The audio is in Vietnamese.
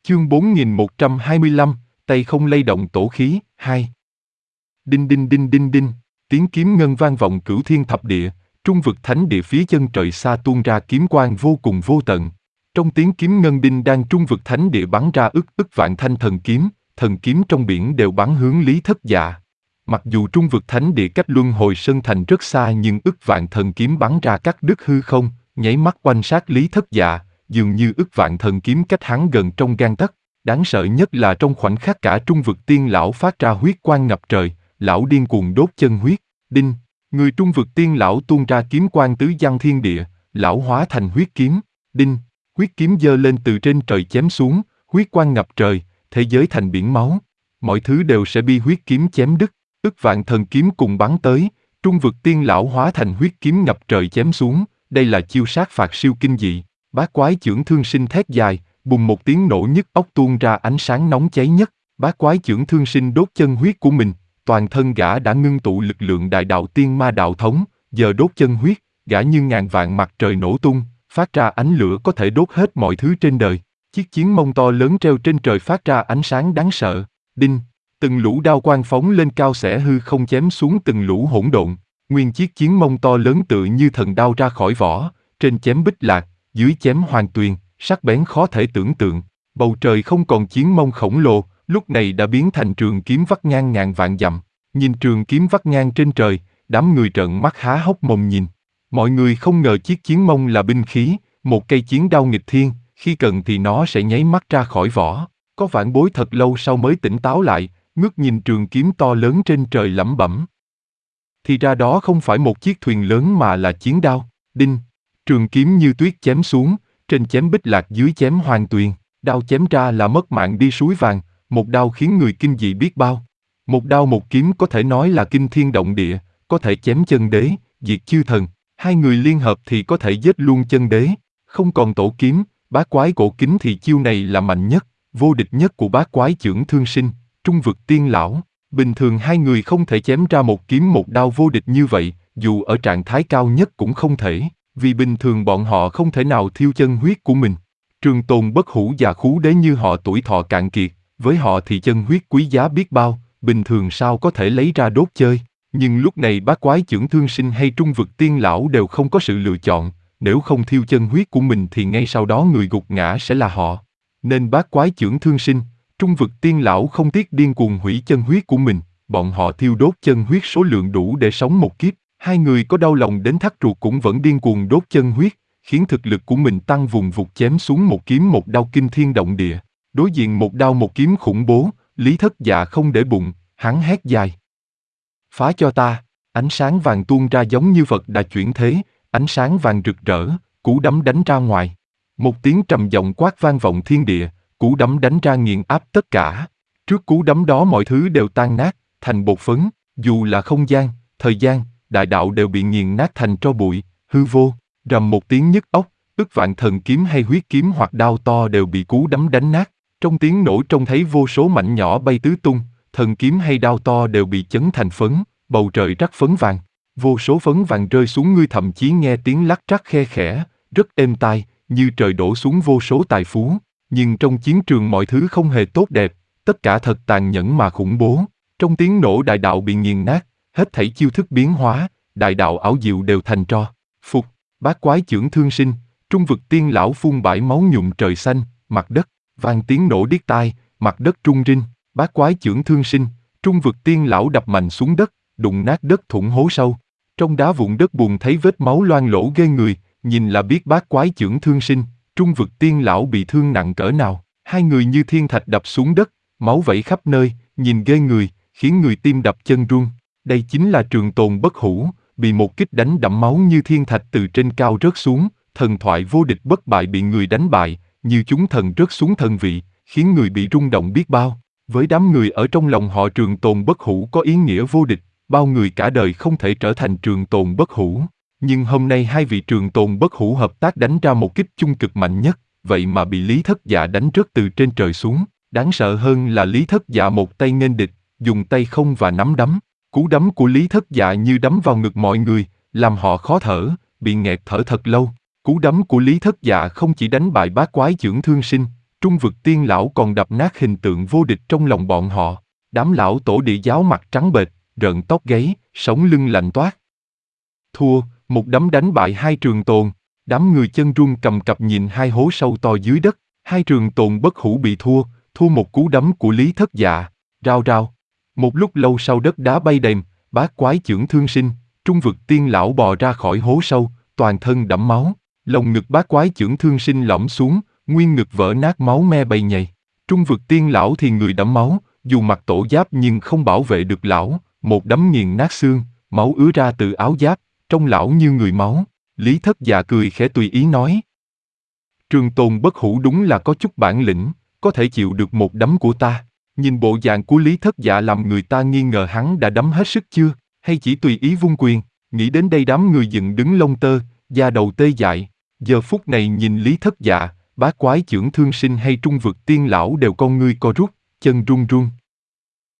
Chương 4125, tay không lay động tổ khí, 2. Đinh đinh đinh đinh đinh, tiếng kiếm ngân vang vọng cửu thiên thập địa, trung vực thánh địa phía chân trời xa tuôn ra kiếm quang vô cùng vô tận. Trong tiếng kiếm ngân đinh đang trung vực thánh địa bắn ra ức vạn thanh thần kiếm trong biển đều bắn hướng Lý Thất Dạ. Mặc dù trung vực thánh địa cách luân hồi sơn thành rất xa nhưng ức vạn thần kiếm bắn ra cắt đứt hư không, nháy mắt quanh sát Lý Thất Dạ, dường như ức vạn thần kiếm cách hắn gần trong gang tấc. Đáng sợ nhất là trong khoảnh khắc cả trung vực tiên lão phát ra huyết quang ngập trời, lão điên cuồng đốt chân huyết. Đinh, người trung vực tiên lão tuôn ra kiếm quang tứ giăng thiên địa, lão hóa thành huyết kiếm. Đinh, huyết kiếm giơ lên từ trên trời chém xuống, huyết quang ngập trời, thế giới thành biển máu. Mọi thứ đều sẽ bị huyết kiếm chém đứt. Ức vạn thần kiếm cùng bắn tới, trung vực tiên lão hóa thành huyết kiếm ngập trời chém xuống. Đây là chiêu sát phạt siêu kinh dị. Bát quái chưởng thương sinh thét dài, bùng một tiếng nổ nhức óc tuôn ra ánh sáng nóng cháy nhất. Bát quái chưởng thương sinh đốt chân huyết của mình, toàn thân gã đã ngưng tụ lực lượng đại đạo tiên ma đạo thống, giờ đốt chân huyết, gã như ngàn vạn mặt trời nổ tung, phát ra ánh lửa có thể đốt hết mọi thứ trên đời. Chiếc chiến mông to lớn treo trên trời phát ra ánh sáng đáng sợ. Đinh, từng lũ đao quang phóng lên cao xẻ hư không chém xuống từng lũ hỗn độn. Nguyên chiếc chiến mông to lớn tựa như thần đao ra khỏi vỏ, trên chém bích lạc, dưới chém hoàng tuyền, sắc bén khó thể tưởng tượng. Bầu trời không còn chiến mông khổng lồ, lúc này đã biến thành trường kiếm vắt ngang ngàn vạn dặm. Nhìn trường kiếm vắt ngang trên trời, đám người trợn mắt há hốc mồm nhìn. Mọi người không ngờ chiếc chiến mông là binh khí, một cây chiến đao nghịch thiên, khi cần thì nó sẽ nháy mắt ra khỏi vỏ. Có vãn bối thật lâu sau mới tỉnh táo lại, ngước nhìn trường kiếm to lớn trên trời lẩm bẩm. Thì ra đó không phải một chiếc thuyền lớn mà là chiến đao. Đinh, trường kiếm như tuyết chém xuống, trên chém bích lạc dưới chém hoàng tuyền. Đao chém ra là mất mạng đi suối vàng, một đao khiến người kinh dị biết bao. Một đao một kiếm có thể nói là kinh thiên động địa, có thể chém chân đế, diệt chư thần. Hai người liên hợp thì có thể giết luôn chân đế. Không còn tổ kiếm, bát quái cổ kính thì chiêu này là mạnh nhất, vô địch nhất của bát quái chưởng thương sinh, trung vực tiên lão. Bình thường hai người không thể chém ra một kiếm một đao vô địch như vậy, dù ở trạng thái cao nhất cũng không thể, vì bình thường bọn họ không thể nào thiêu chân huyết của mình. Trường tồn bất hủ và khú đế như họ tuổi thọ cạn kiệt, với họ thì chân huyết quý giá biết bao, bình thường sao có thể lấy ra đốt chơi. Nhưng lúc này bát quái chưởng thương sinh hay trung vực tiên lão đều không có sự lựa chọn, nếu không thiêu chân huyết của mình thì ngay sau đó người gục ngã sẽ là họ. Nên bát quái chưởng thương sinh, trung vực tiên lão không tiếc điên cuồng hủy chân huyết của mình, bọn họ thiêu đốt chân huyết số lượng đủ để sống một kiếp. Hai người có đau lòng đến thắt ruột cũng vẫn điên cuồng đốt chân huyết, khiến thực lực của mình tăng vùng vụt chém xuống một kiếm một đao kinh thiên động địa. Đối diện một đao một kiếm khủng bố, Lý Thất Dạ không để bụng, hắn hét dài. Phá cho ta, ánh sáng vàng tuôn ra giống như Phật đã chuyển thế, ánh sáng vàng rực rỡ, cú đấm đánh ra ngoài. Một tiếng trầm giọng quát vang vọng thiên địa, cú đấm đánh ra nghiền áp tất cả. Trước cú đấm đó mọi thứ đều tan nát, thành bột phấn, dù là không gian, thời gian, đại đạo đều bị nghiền nát thành tro bụi, hư vô. Rầm một tiếng nhức óc, ức vạn thần kiếm hay huyết kiếm hoặc đao to đều bị cú đấm đánh nát. Trong tiếng nổ trông thấy vô số mảnh nhỏ bay tứ tung, thần kiếm hay đao to đều bị chấn thành phấn, bầu trời rắc phấn vàng. Vô số phấn vàng rơi xuống, ngươi thậm chí nghe tiếng lắc rắc khe khẽ, rất êm tai, như trời đổ xuống vô số tài phú. Nhưng trong chiến trường mọi thứ không hề tốt đẹp, tất cả thật tàn nhẫn mà khủng bố. Trong tiếng nổ đại đạo bị nghiền nát, hết thảy chiêu thức biến hóa, đại đạo ảo diệu đều thành tro. Phục, bát quái chưởng thương sinh, trung vực tiên lão phun bãi máu nhuộm trời xanh, mặt đất, vang tiếng nổ điếc tai, mặt đất rung rinh. Bát quái chưởng thương sinh, trung vực tiên lão đập mạnh xuống đất, đụng nát đất thủng hố sâu. Trong đá vụn đất bùn thấy vết máu loang lỗ ghê người, nhìn là biết bát quái chưởng thương sinh, trung vực tiên lão bị thương nặng cỡ nào. Hai người như thiên thạch đập xuống đất, máu vẩy khắp nơi, nhìn ghê người, khiến người tim đập chân run. Đây chính là trường tồn bất hủ, bị một kích đánh đẫm máu như thiên thạch từ trên cao rớt xuống, thần thoại vô địch bất bại bị người đánh bại, như chúng thần rớt xuống thần vị, khiến người bị rung động biết bao. Với đám người ở trong lòng họ trường tồn bất hủ có ý nghĩa vô địch, bao người cả đời không thể trở thành trường tồn bất hủ. Nhưng hôm nay hai vị trường tồn bất hủ hợp tác đánh ra một kích chung cực mạnh nhất, vậy mà bị Lý Thất Dạ đánh rớt từ trên trời xuống. Đáng sợ hơn là Lý Thất Dạ một tay nghênh địch, dùng tay không và nắm đấm. Cú đấm của Lý Thất Dạ như đấm vào ngực mọi người, làm họ khó thở, bị nghẹt thở thật lâu. Cú đấm của Lý Thất Dạ không chỉ đánh bại bát quái chưởng thương sinh, Trung vực tiên lão còn đập nát hình tượng vô địch trong lòng bọn họ. Đám lão tổ địa giáo mặt trắng bệch, rợn tóc gáy, sống lưng lạnh toát. Thua, một đấm đánh bại hai trường tồn. Đám người chân run cầm cập nhìn hai hố sâu to dưới đất. Hai trường tồn bất hủ bị thua một cú đấm của Lý Thất Dạ. Rao rao. Một lúc lâu sau đất đá bay đềm, bát quái chưởng thương sinh, trung vực tiên lão bò ra khỏi hố sâu, toàn thân đẫm máu. Lồng ngực bát quái chưởng thương sinh lõm xuống, nguyên ngực vỡ nát máu me bầy nhầy. Trung vực tiên lão thì người đẫm máu, dù mặc tổ giáp nhưng không bảo vệ được lão, một đấm nghiền nát xương, máu ứa ra từ áo giáp, trông lão như người máu. Lý Thất Dạ cười khẽ tùy ý nói. Trường tồn bất hủ đúng là có chút bản lĩnh, có thể chịu được một đấm của ta. Nhìn bộ dạng của Lý Thất Dạ làm người ta nghi ngờ hắn đã đấm hết sức chưa, hay chỉ tùy ý vung quyền. Nghĩ đến đây đám người dựng đứng lông tơ, da đầu tê dại. Giờ phút này nhìn Lý Thất Dạ, bát quái chưởng thương sinh hay trung vực tiên lão đều con ngươi co rút, chân run run.